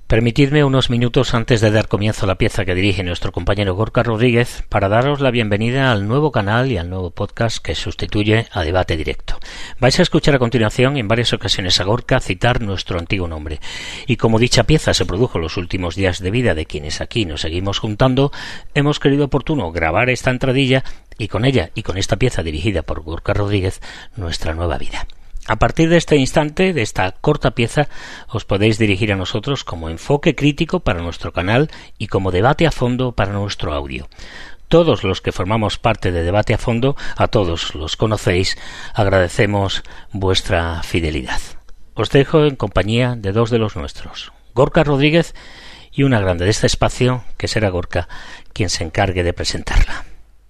Permitidme unos minutos antes de dar comienzo a la pieza que dirige nuestro compañero Gorka Rodríguez para daros la bienvenida al nuevo canal y al nuevo podcast que sustituye a Debate Directo. Vais a escuchar a continuación en varias ocasiones a Gorka citar nuestro antiguo nombre. Y como dicha pieza se produjo los últimos días de vida de quienes aquí nos seguimos juntando, hemos querido oportuno grabar esta entradilla y con ella y con esta pieza dirigida por Gorka Rodríguez, nuestra nueva vida. A partir de este instante, de esta corta pieza, os podéis dirigir a nosotros como enfoque crítico para nuestro canal y como debate a fondo para nuestro audio. Todos los que formamos parte de Debate a Fondo, a todos los conocéis, agradecemos vuestra fidelidad. Os dejo en compañía de dos de los nuestros, Gorka Rodríguez y una grande de este espacio, que será Gorka quien se encargue de presentarla.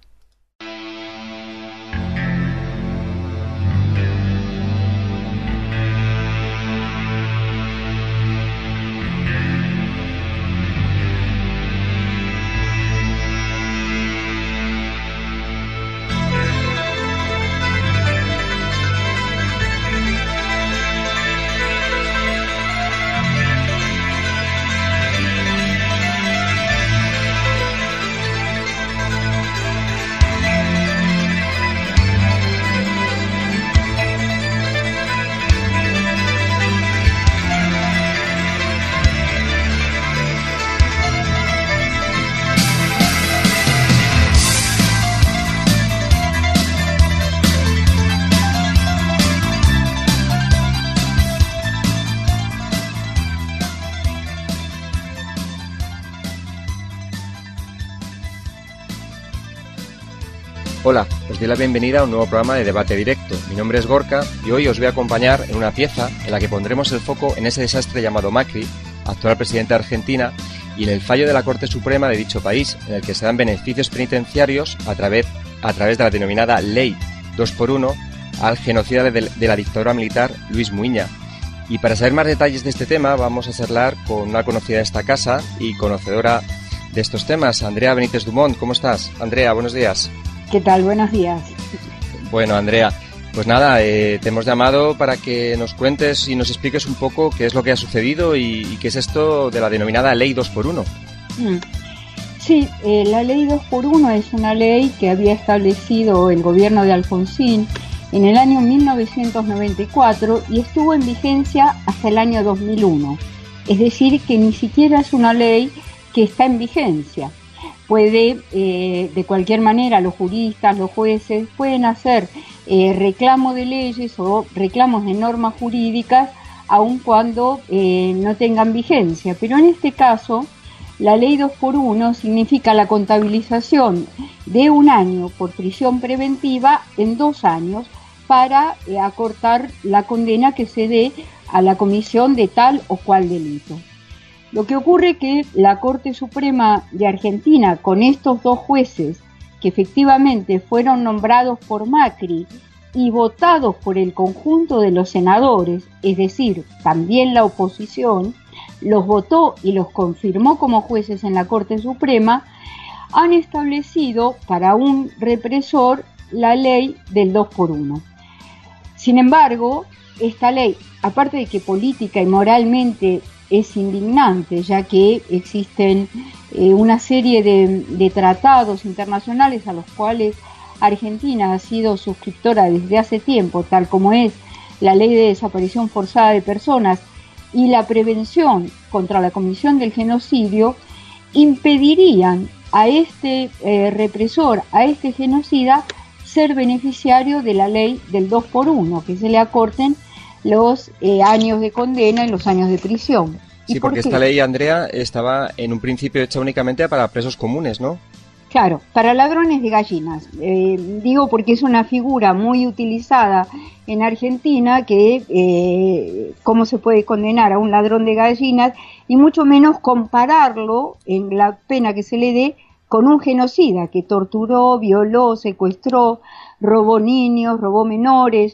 Hola, os doy la bienvenida a un nuevo programa de Debate Directo. Mi nombre es Gorka y hoy os voy a acompañar en una pieza en la que pondremos el foco en ese desastre llamado Macri, actual presidente de Argentina, y en el fallo de la Corte Suprema de dicho país, en el que se dan beneficios penitenciarios a través de la denominada Ley 2x1 al genocida de la dictadura militar Luis Muiña. Y para saber más detalles de este tema vamos a charlar con una conocida de esta casa y conocedora de estos temas, Andrea Benítez Dumont. ¿Cómo estás? Andrea, buenos días. ¿Qué tal? Buenos días. Bueno, Andrea, pues nada, te hemos llamado para que nos cuentes y nos expliques un poco qué es lo que ha sucedido y qué es esto de la denominada Ley 2x1. Sí, la Ley 2x1 es una ley que había establecido el gobierno de Alfonsín en el año 1994 y estuvo en vigencia hasta el año 2001. Es decir, que ni siquiera es una ley que está en vigencia. De cualquier manera, los juristas, los jueces pueden hacer reclamo de leyes o reclamos de normas jurídicas aun cuando no tengan vigencia. Pero en este caso, la ley 2x1 significa la contabilización de un año por prisión preventiva en 2 años para acortar la condena que se dé a la comisión de tal o cual delito. Lo que ocurre es que la Corte Suprema de Argentina, con estos 2 jueces que efectivamente fueron nombrados por Macri y votados por el conjunto de los senadores, es decir, también la oposición, los votó y los confirmó como jueces en la Corte Suprema, han establecido para un represor la ley del 2x1. Sin embargo, esta ley, aparte de que política y moralmente es indignante, ya que existen una serie de tratados internacionales a los cuales Argentina ha sido suscriptora desde hace tiempo, tal como es la Ley de Desaparición Forzada de Personas y la prevención contra la comisión del genocidio, impedirían a este represor, a este genocida, ser beneficiario de la ley del 2x1, que se le acorten los años de condena y los años de prisión. Sí, porque esta ley, Andrea, estaba en un principio hecha únicamente para presos comunes, ¿no? Claro, para ladrones de gallinas. Digo porque es una figura muy utilizada en Argentina que cómo se puede condenar a un ladrón de gallinas y mucho menos compararlo en la pena que se le dé con un genocida que torturó, violó, secuestró, robó niños, robó menores,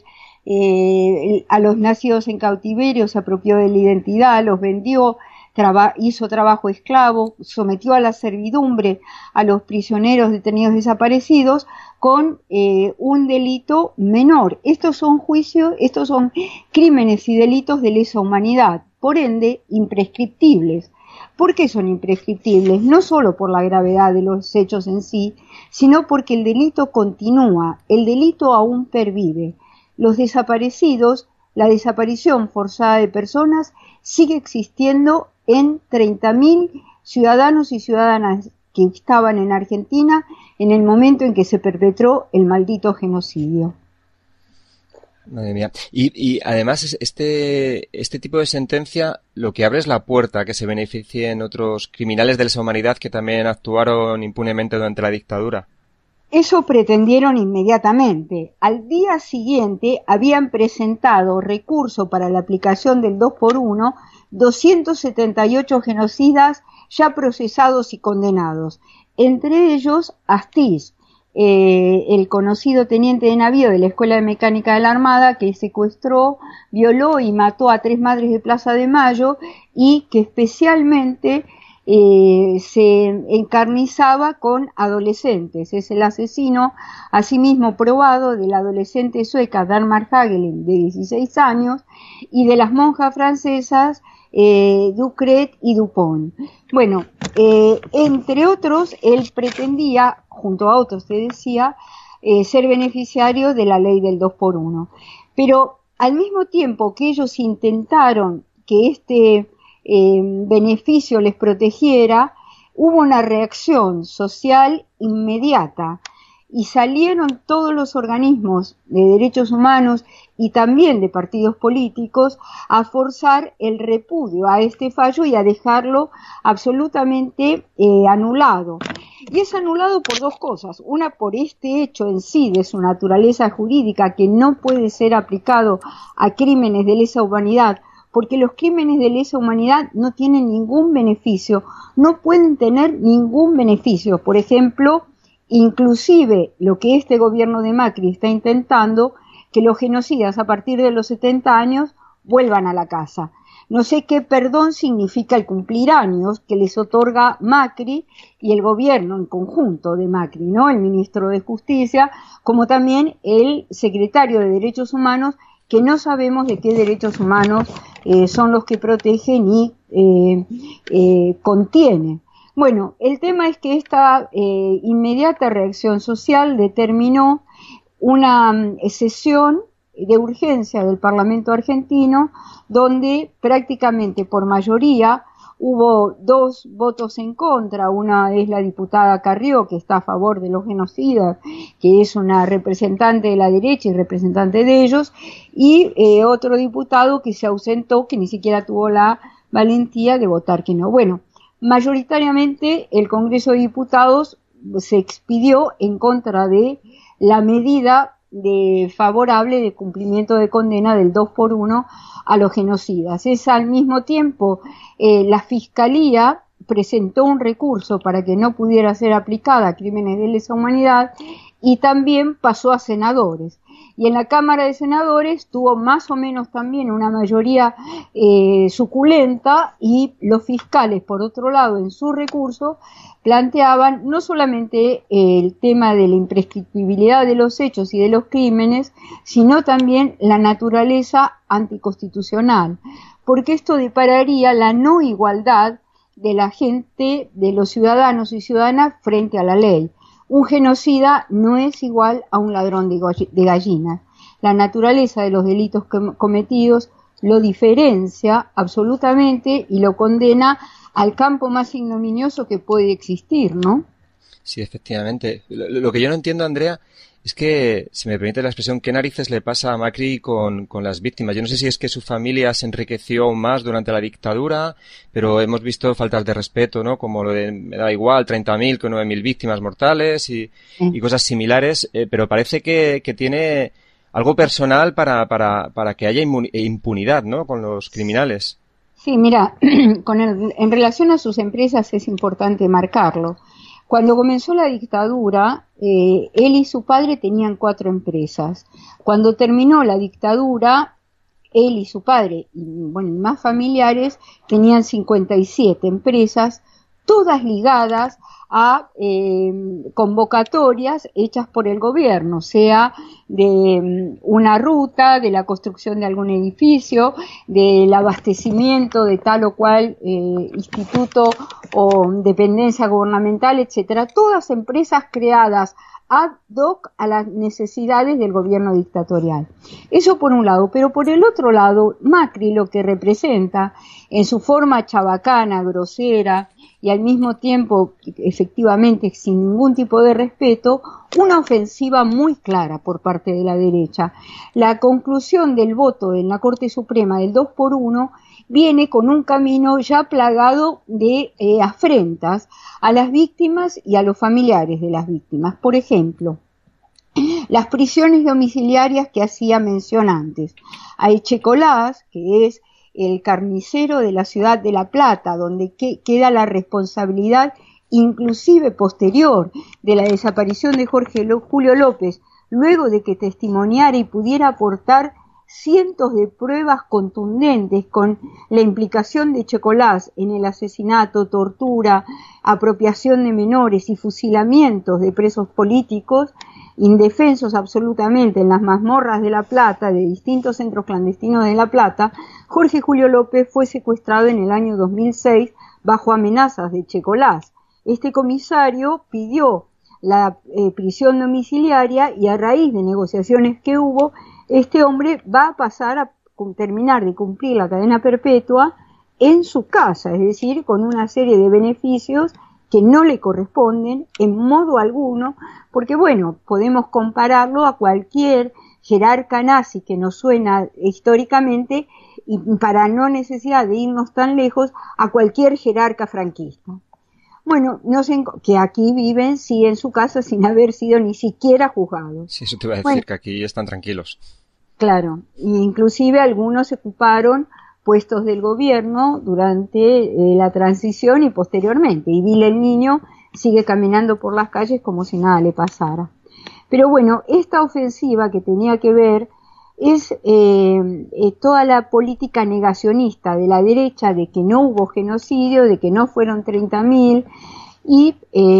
a los nacidos en cautiverio se apropió de la identidad, los vendió, hizo trabajo esclavo, sometió a la servidumbre a los prisioneros detenidos desaparecidos con un delito menor. Estos son crímenes y delitos de lesa humanidad, por ende imprescriptibles. ¿Por qué son imprescriptibles? No solo por la gravedad de los hechos en sí, sino porque el delito continúa, el delito aún pervive. Los desaparecidos, la desaparición forzada de personas sigue existiendo en 30.000 ciudadanos y ciudadanas que estaban en Argentina en el momento en que se perpetró el maldito genocidio. Madre mía. Y además este tipo de sentencia lo que abre es la puerta a que se beneficien otros criminales de lesa humanidad que también actuaron impunemente durante la dictadura. Eso pretendieron inmediatamente. Al día siguiente habían presentado recurso para la aplicación del 2x1 278 genocidas ya procesados y condenados, entre ellos Astiz, el conocido teniente de navío de la Escuela de Mecánica de la Armada, que secuestró, violó y mató a 3 madres de Plaza de Mayo y que especialmente se encarnizaba con adolescentes. Es el asesino, asimismo probado, de la adolescente sueca Dagmar Hagelin, de 16 años, y de las monjas francesas Ducret y Dupont. Bueno, entre otros, él pretendía, junto a otros te decía, ser beneficiario de la ley del 2x1. Pero al mismo tiempo que ellos intentaron que este beneficio les protegiera, hubo una reacción social inmediata y salieron todos los organismos de derechos humanos y también de partidos políticos a forzar el repudio a este fallo y a dejarlo absolutamente anulado. Y es anulado por dos cosas. Una, por este hecho en sí de su naturaleza jurídica, que no puede ser aplicado a crímenes de lesa humanidad, porque los crímenes de lesa humanidad no tienen ningún beneficio, no pueden tener ningún beneficio. Por ejemplo, inclusive lo que este gobierno de Macri está intentando, que los genocidas a partir de los 70 años vuelvan a la casa. No sé qué perdón significa el cumplir años que les otorga Macri y el gobierno en conjunto de Macri, ¿no? El ministro de Justicia, como también el secretario de Derechos Humanos, que no sabemos de qué derechos humanos son los que protegen y contiene. Bueno, el tema es que esta inmediata reacción social determinó una sesión de urgencia del Parlamento argentino, donde prácticamente por mayoría hubo 2 votos en contra. Una es la diputada Carrió, que está a favor de los genocidas, que es una representante de la derecha y representante de ellos, y otro diputado que se ausentó, que ni siquiera tuvo la valentía de votar que no. Bueno, mayoritariamente el Congreso de Diputados se expidió en contra de la medida favorable de cumplimiento de condena del 2x1 a los genocidas. Es al mismo tiempo la Fiscalía presentó un recurso para que no pudiera ser aplicada a crímenes de lesa humanidad y también pasó a senadores. Y en la Cámara de Senadores tuvo más o menos también una mayoría suculenta, y los fiscales, por otro lado, en su recurso, planteaban no solamente el tema de la imprescriptibilidad de los hechos y de los crímenes, sino también la naturaleza anticonstitucional, porque esto depararía la no igualdad de la gente, de los ciudadanos y ciudadanas frente a la ley. Un genocida no es igual a un ladrón de gallinas. La naturaleza de los delitos cometidos lo diferencia absolutamente y lo condena al campo más ignominioso que puede existir, ¿no? Sí, efectivamente. Lo que yo no entiendo, Andrea, es que, si me permite la expresión, ¿qué narices le pasa a Macri con las víctimas? Yo no sé si es que su familia se enriqueció aún más durante la dictadura, pero hemos visto faltas de respeto, ¿no? Como lo de, me da igual, 30.000 con 9.000 víctimas mortales y cosas similares, pero parece que tiene algo personal para que haya impunidad, ¿no? Con los criminales. Sí, mira, en relación a sus empresas es importante marcarlo. Cuando comenzó la dictadura, él y su padre tenían 4 empresas. Cuando terminó la dictadura, él y su padre, y más familiares, tenían 57 empresas, todas ligadas a convocatorias hechas por el gobierno, sea de una ruta, de la construcción de algún edificio, del abastecimiento de tal o cual instituto o dependencia gubernamental, etcétera. Todas empresas creadas ad hoc a las necesidades del gobierno dictatorial. Eso por un lado, pero por el otro lado, Macri lo que representa en su forma chabacana, grosera y al mismo tiempo, efectivamente, sin ningún tipo de respeto, una ofensiva muy clara por parte de la derecha. La conclusión del voto en la Corte Suprema del 2-1 viene con un camino ya plagado de afrentas a las víctimas y a los familiares de las víctimas. Por ejemplo, las prisiones domiciliarias que hacía mención antes. A Echecolás, que es el carnicero de la ciudad de La Plata, donde queda la responsabilidad inclusive posterior de la desaparición de Julio López, luego de que testimoniara y pudiera aportar cientos de pruebas contundentes con la implicación de Echecolás en el asesinato, tortura, apropiación de menores y fusilamientos de presos políticos, indefensos absolutamente en las mazmorras de La Plata, de distintos centros clandestinos de La Plata. Jorge Julio López fue secuestrado en el año 2006 bajo amenazas de Echecolás. Este comisario pidió la prisión domiciliaria y a raíz de negociaciones que hubo, este hombre va a pasar a terminar de cumplir la cadena perpetua en su casa, es decir, con una serie de beneficios que no le corresponden en modo alguno, porque bueno, podemos compararlo a cualquier jerarca nazi que nos suena históricamente y para no necesidad de irnos tan lejos, a cualquier jerarca franquista. Bueno, que aquí viven, sí, en su casa sin haber sido ni siquiera juzgados. Sí, eso te iba a decir, que aquí están tranquilos. Claro, inclusive algunos ocuparon puestos del gobierno durante la transición y posteriormente. Y Vila el Niño sigue caminando por las calles como si nada le pasara. Pero bueno, esta ofensiva que tenía que ver es toda la política negacionista de la derecha de que no hubo genocidio, de que no fueron 30.000 y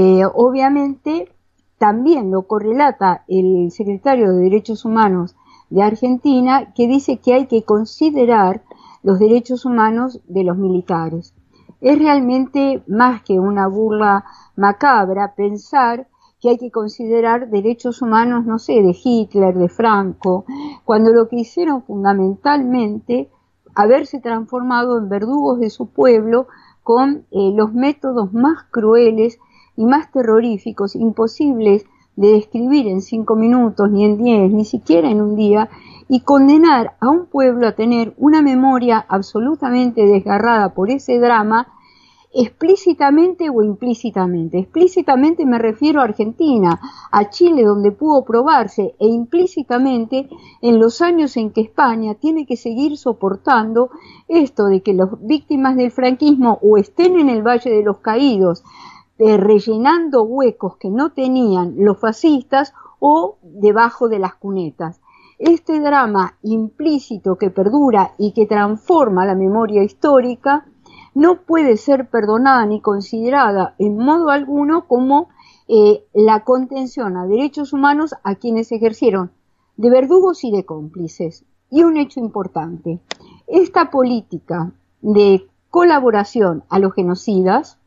obviamente también lo correlata el secretario de Derechos Humanos de Argentina, que dice que hay que considerar los derechos humanos de los militares. Es realmente más que una burla macabra pensar que hay que considerar derechos humanos, no sé, de Hitler, de Franco, cuando lo que hicieron fundamentalmente haberse transformado en verdugos de su pueblo con los métodos más crueles y más terroríficos, imposibles de describir en 5 minutos, ni en 10, ni siquiera en un día, y condenar a un pueblo a tener una memoria absolutamente desgarrada por ese drama, explícitamente o implícitamente. Explícitamente me refiero a Argentina, a Chile, donde pudo probarse, e implícitamente en los años en que España tiene que seguir soportando esto de que las víctimas del franquismo o estén en el Valle de los Caídos, rellenando huecos que no tenían los fascistas o debajo de las cunetas. Este drama implícito que perdura y que transforma la memoria histórica no puede ser perdonada ni considerada en modo alguno como la contención a derechos humanos a quienes ejercieron de verdugos y de cómplices. Y un hecho importante, esta política de colaboración a los genocidas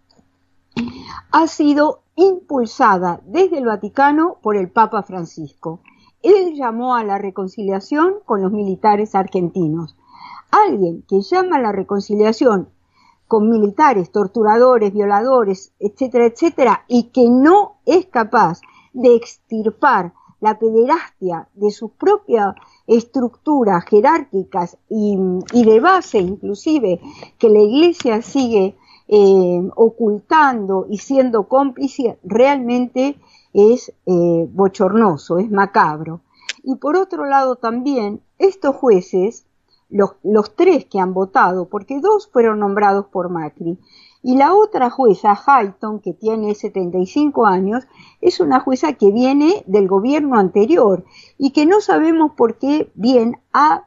ha sido impulsada desde el Vaticano por el Papa Francisco. Él llamó a la reconciliación con los militares argentinos. Alguien que llama a la reconciliación con militares, torturadores, violadores, etcétera, etcétera, y que no es capaz de extirpar la pederastia de sus propias estructuras jerárquicas y de base inclusive que la Iglesia sigue ocultando y siendo cómplice, realmente es bochornoso, es macabro. Y por otro lado también, estos jueces, los 3 que han votado, porque 2 fueron nombrados por Macri, y la otra jueza, Hayton, que tiene 75 años, es una jueza que viene del gobierno anterior y que no sabemos por qué bien ha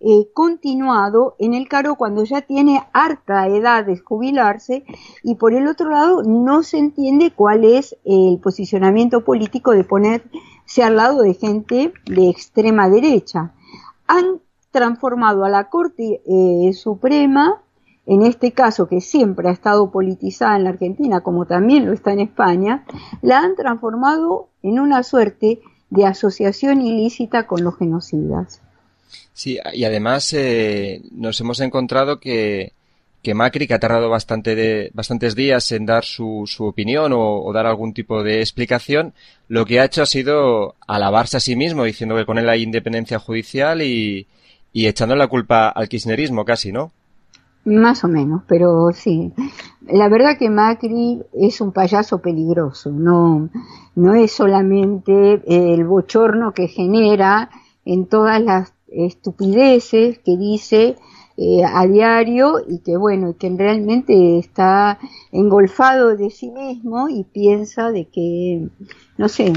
continuado en el cargo cuando ya tiene harta edad de jubilarse, y por el otro lado no se entiende cuál es el posicionamiento político de ponerse al lado de gente de extrema derecha. Han transformado a la Corte Suprema, en este caso que siempre ha estado politizada en la Argentina, como también lo está en España, la han transformado en una suerte de asociación ilícita con los genocidas. Sí, y además nos hemos encontrado que Macri, que ha tardado bastantes días en dar su opinión o dar algún tipo de explicación, lo que ha hecho ha sido alabarse a sí mismo, diciendo que con él hay independencia judicial y echando la culpa al kirchnerismo casi, ¿no? Más o menos, pero sí. La verdad que Macri es un payaso peligroso, no es solamente el bochorno que genera en todas las estupideces que dice a diario, y que realmente está engolfado de sí mismo y piensa de que, no sé,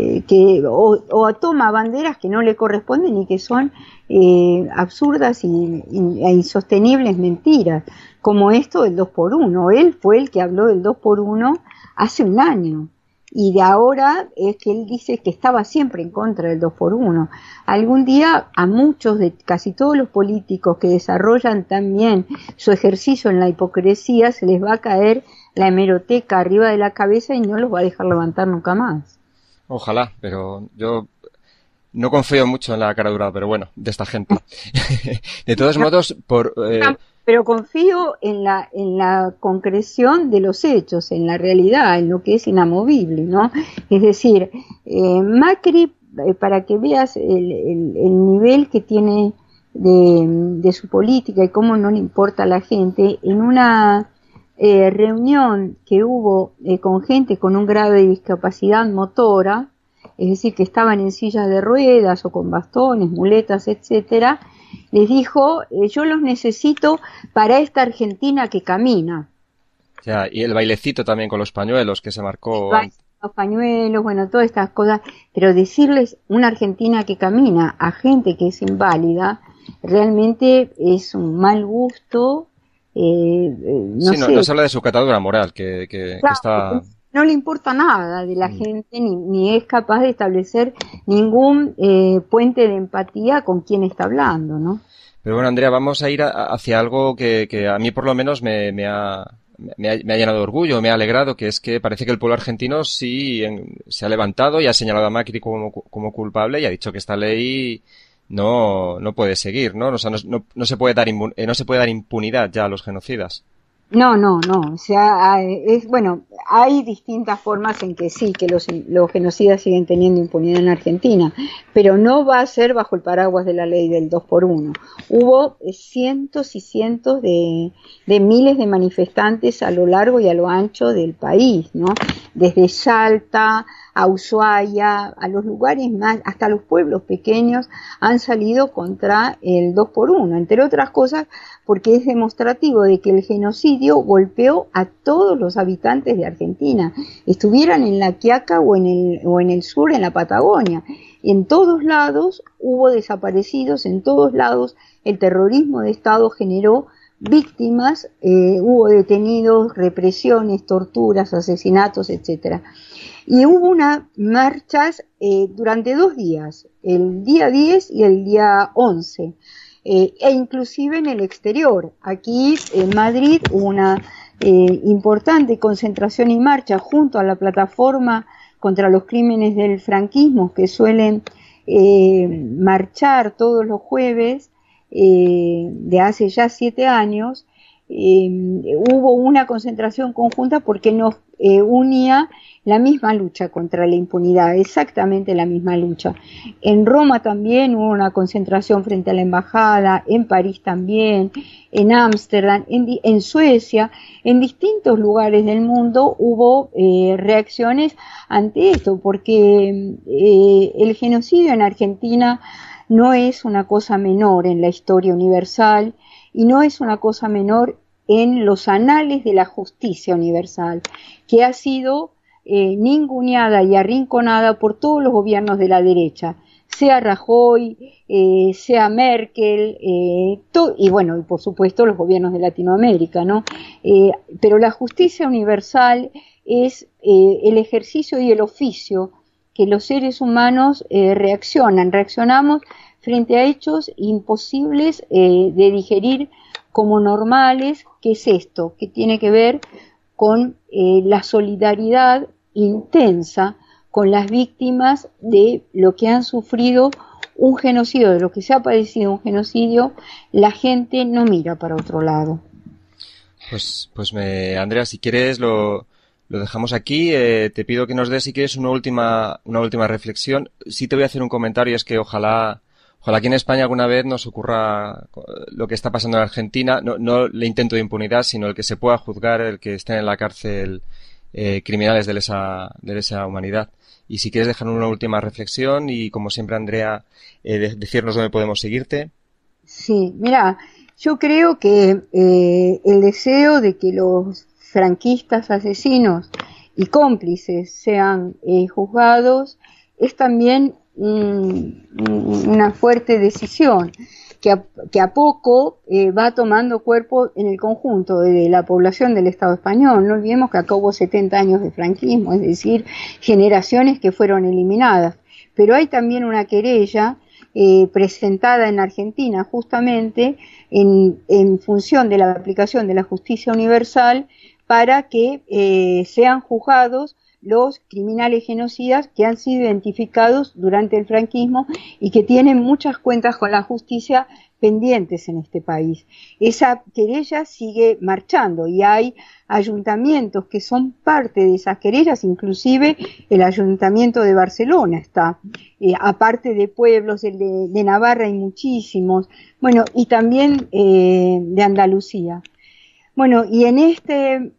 o toma banderas que no le corresponden y que son absurdas e insostenibles mentiras, como esto del 2x1. Él fue el que habló del 2x1 hace un año. Y de ahora es que él dice que estaba siempre en contra del 2x1. Algún día a muchos, de casi todos los políticos que desarrollan también su ejercicio en la hipocresía, se les va a caer la hemeroteca arriba de la cabeza y no los va a dejar levantar nunca más. Ojalá, pero yo no confío mucho en la caradura, pero bueno, de esta gente. De todos modos, pero confío en la concreción de los hechos, en la realidad, en lo que es inamovible, ¿no? Es decir, Macri, para que veas el nivel que tiene de su política y cómo no le importa a la gente, en una reunión que hubo con gente con un grado de discapacidad motora, es decir, que estaban en sillas de ruedas o con bastones, muletas, etcétera, les dijo, yo los necesito para esta Argentina que camina. Ya, y el bailecito también con los pañuelos que se marcó. Los pañuelos, todas estas cosas, pero decirles una Argentina que camina a gente que es inválida, realmente es un mal gusto. Nos habla de su catadura moral, que está... No le importa nada de la gente, ni es capaz de establecer ningún puente de empatía con quien está hablando, ¿no? Pero bueno, Andrea, vamos a ir hacia algo que a mí por lo menos me ha llenado de orgullo, me ha alegrado, que es que parece que el pueblo argentino sí se ha levantado y ha señalado a Macri como culpable y ha dicho que esta ley no puede seguir, ¿no? O sea, no se puede dar impunidad ya a los genocidas. No, o sea, hay distintas formas en que sí, que los genocidas siguen teniendo impunidad en Argentina, pero no va a ser bajo el paraguas de la ley del 2x1. Hubo cientos y cientos de miles de manifestantes a lo largo y a lo ancho del país, ¿no? Desde Salta a Ushuaia, a los lugares más, hasta los pueblos pequeños han salido contra el 2x1, entre otras cosas porque es demostrativo de que el genocidio golpeó a todos los habitantes de Argentina, estuvieran en La Quiaca o en el sur, en la Patagonia. En todos lados hubo desaparecidos, en todos lados el terrorismo de Estado generó víctimas, hubo detenidos, represiones, torturas, asesinatos, etcétera. Y hubo unas marchas durante 2 días, el día 10 y el día 11, e inclusive en el exterior. Aquí en Madrid hubo una importante concentración y marcha junto a la plataforma contra los crímenes del franquismo, que suelen marchar todos los jueves de hace ya 7 años. Hubo una concentración conjunta porque nos unía la misma lucha contra la impunidad, exactamente la misma lucha. En Roma también hubo una concentración frente a la embajada, en París también, en Ámsterdam, en Suecia, en distintos lugares del mundo hubo reacciones ante esto, porque el genocidio en Argentina no es una cosa menor en la historia universal y no es una cosa menor en los anales de la justicia universal, que ha sido ninguneada y arrinconada por todos los gobiernos de la derecha, sea Rajoy, sea Merkel, y bueno, y por supuesto los gobiernos de Latinoamérica, ¿no? Pero la justicia universal es el ejercicio y el oficio que los seres humanos reaccionamos frente a hechos imposibles de digerir como normales. ¿Qué es esto? Que tiene que ver con la solidaridad intensa con las víctimas de lo que han sufrido un genocidio, de lo que se ha padecido un genocidio. La gente no mira para otro lado. Pues Andrea, si quieres lo dejamos aquí. Te pido que nos des, si quieres, una última reflexión. Sí te voy a hacer un comentario, es que ojalá aquí en España alguna vez nos ocurra lo que está pasando en Argentina, no el intento de impunidad, sino el que se pueda juzgar, el que estén en la cárcel criminales de lesa humanidad. Y si quieres dejar una última reflexión y, como siempre, Andrea, decirnos dónde podemos seguirte. Sí, mira, yo creo que el deseo de que los franquistas asesinos y cómplices sean juzgados es también una fuerte decisión que a poco va tomando cuerpo en el conjunto de la población del Estado español. No olvidemos que acá hubo 70 años de franquismo, es decir, generaciones que fueron eliminadas. Pero hay también una querella presentada en Argentina justamente en función de la aplicación de la justicia universal para que sean juzgados los criminales genocidas que han sido identificados durante el franquismo y que tienen muchas cuentas con la justicia pendientes en este país. Esa querella sigue marchando y hay ayuntamientos que son parte de esas querellas, inclusive el Ayuntamiento de Barcelona está, aparte de pueblos, el de Navarra hay muchísimos, bueno, y también de Andalucía. Bueno, y en este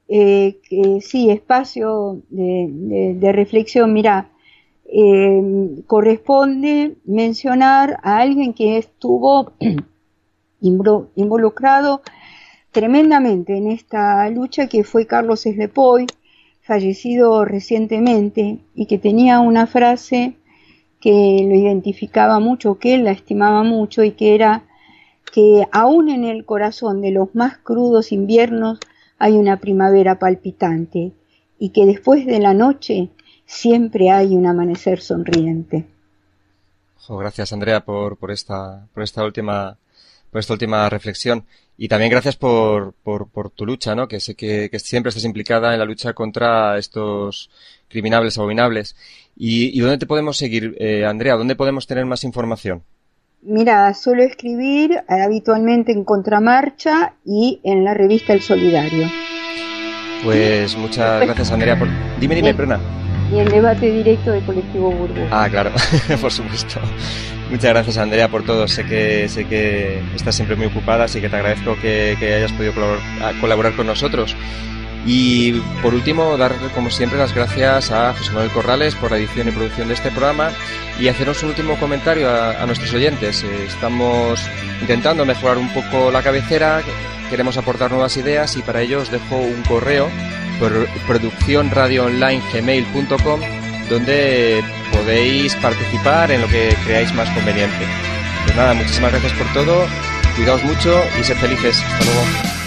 espacio de reflexión, mira, corresponde mencionar a alguien que estuvo involucrado tremendamente en esta lucha, que fue Carlos Eslepoy, fallecido recientemente, y que tenía una frase que lo identificaba mucho, que él la estimaba mucho, y que era que aún en el corazón de los más crudos inviernos hay una primavera palpitante, y que después de la noche siempre hay un amanecer sonriente. Gracias, Andrea, por esta última reflexión, y también gracias por tu lucha, ¿no? Que sé que siempre estás implicada en la lucha contra estos criminales abominables. ¿Y dónde te podemos seguir, Andrea? ¿Dónde podemos tener más información? Mira, suelo escribir habitualmente en Contramarcha y en la revista El Solidario. Pues muchas gracias, Andrea. Dime, perdona. Y el debate directo de Colectivo Burgos. Ah, claro, por supuesto. Muchas gracias, Andrea, por todo. Sé que estás siempre muy ocupada, así que te agradezco que hayas podido colaborar con nosotros. Y por último, dar como siempre las gracias a José Manuel Corrales por la edición y producción de este programa, y haceros un último comentario a nuestros oyentes. Estamos intentando mejorar un poco la cabecera, queremos aportar nuevas ideas, y para ello os dejo un correo por produccionradioonline@gmail.com, donde podéis participar en lo que creáis más conveniente. Pues nada, muchísimas gracias por todo, cuidaos mucho y sed felices. Hasta luego.